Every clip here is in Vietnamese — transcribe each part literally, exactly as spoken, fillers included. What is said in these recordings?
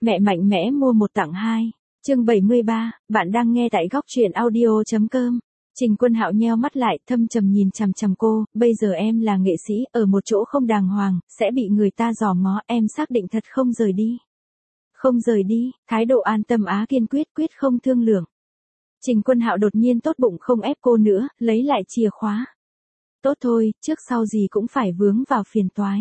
Mẹ mạnh mẽ mua một tặng hai. Chương bảy mươi ba, bạn đang nghe tại góc truyện audio chấm com. Trình Quân Hạo nheo mắt lại, thâm trầm nhìn chằm chằm cô, bây giờ em là nghệ sĩ, ở một chỗ không đàng hoàng, sẽ bị người ta dò ngó, em xác định thật không rời đi. Không rời đi, thái độ An Tâm Á kiên quyết quyết không thương lượng. Trình Quân Hạo đột nhiên tốt bụng không ép cô nữa, lấy lại chìa khóa. Tốt thôi, trước sau gì cũng phải vướng vào phiền toái.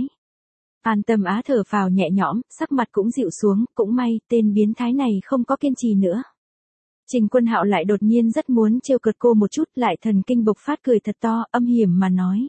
An Tâm Á thở phào nhẹ nhõm, sắc mặt cũng dịu xuống, cũng may, tên biến thái này không có kiên trì nữa. Trình Quân Hạo lại đột nhiên rất muốn trêu cợt cô một chút, lại thần kinh bộc phát cười thật to, âm hiểm mà nói.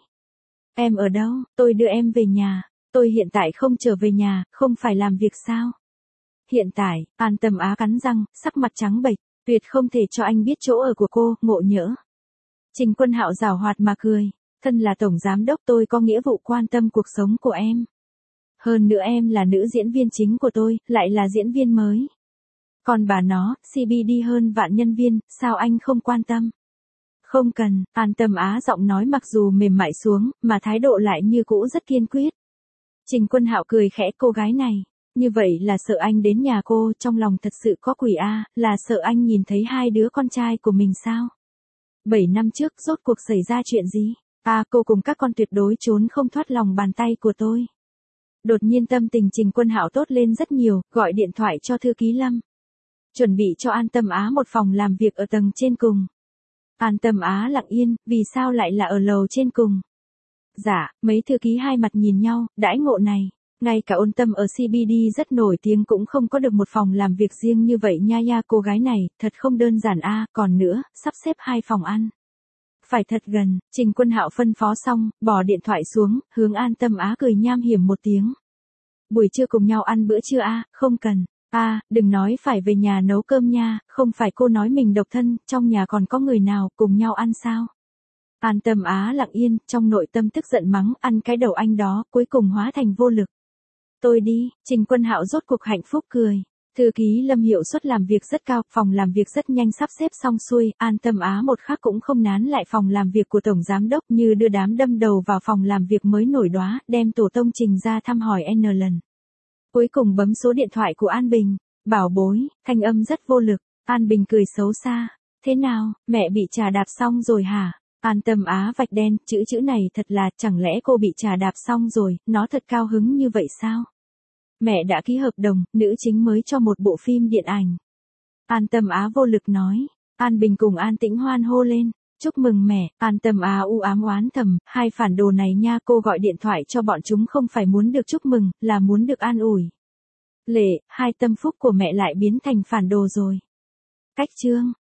Em ở đâu, tôi đưa em về nhà, tôi hiện tại không trở về nhà, không phải làm việc sao? Hiện tại, An Tâm Á cắn răng, sắc mặt trắng bệch, tuyệt không thể cho anh biết chỗ ở của cô, ngộ nhỡ. Trình Quân Hạo giảo hoạt mà cười, thân là tổng giám đốc tôi có nghĩa vụ quan tâm cuộc sống của em. Hơn nữa em là nữ diễn viên chính của tôi, lại là diễn viên mới. Còn bà nó, xê bê đê hơn vạn nhân viên, sao anh không quan tâm? Không cần, An Tâm Á giọng nói mặc dù mềm mại xuống, mà thái độ lại như cũ rất kiên quyết. Trình Quân Hạo cười khẽ, cô gái này, như vậy là sợ anh đến nhà cô, trong lòng thật sự có quỷ a, là sợ anh nhìn thấy hai đứa con trai của mình sao? Bảy năm trước rốt cuộc xảy ra chuyện gì? À, cô cùng các con tuyệt đối trốn không thoát lòng bàn tay của tôi. Đột nhiên tâm tình Trình Quân Hạo tốt lên rất nhiều, gọi điện thoại cho thư ký Lâm. Chuẩn bị cho An Tâm Á một phòng làm việc ở tầng trên cùng. An Tâm Á lặng yên, vì sao lại là ở lầu trên cùng? Dạ, mấy thư ký hai mặt nhìn nhau, đãi ngộ này, ngay cả Ôn Tâm ở xê bê đê rất nổi tiếng cũng không có được một phòng làm việc riêng như vậy nha nha, cô gái này, thật không đơn giản a, còn nữa, sắp xếp hai phòng ăn. Phải thật gần, Trình Quân Hạo phân phó xong, bỏ điện thoại xuống, hướng An Tâm Á cười nham hiểm một tiếng. Buổi trưa cùng nhau ăn bữa trưa a, không cần. À, đừng nói phải về nhà nấu cơm nha, không phải cô nói mình độc thân, trong nhà còn có người nào, cùng nhau ăn sao? An Tâm Á lặng yên, trong nội tâm tức giận mắng, ăn cái đầu anh đó, cuối cùng hóa thành vô lực. Tôi đi, Trình Quân Hạo rốt cuộc hạnh phúc cười. Thư ký Lâm hiệu suất làm việc rất cao, phòng làm việc rất nhanh sắp xếp xong xuôi, An Tâm Á một khắc cũng không nán lại phòng làm việc của Tổng Giám Đốc, như đưa đám đâm đầu vào phòng làm việc mới nổi đóa, đem tổ tông Trình ra thăm hỏi N lần. Cuối cùng bấm số điện thoại của An Bình, bảo bối, thanh âm rất vô lực, An Bình cười xấu xa, thế nào, mẹ bị trà đạp xong rồi hả? An Tâm Á vạch đen, chữ chữ này thật là, chẳng lẽ cô bị trà đạp xong rồi, nó thật cao hứng như vậy sao? Mẹ đã ký hợp đồng, nữ chính mới cho một bộ phim điện ảnh. An Tâm Á vô lực nói, An Bình cùng An Tĩnh hoan hô lên, chúc mừng mẹ, An Tâm Á u ám oán thầm, hai phản đồ này nha, cô gọi điện thoại cho bọn chúng không phải muốn được chúc mừng, là muốn được an ủi. Lệ, hai tâm phúc của mẹ lại biến thành phản đồ rồi. Cách chương.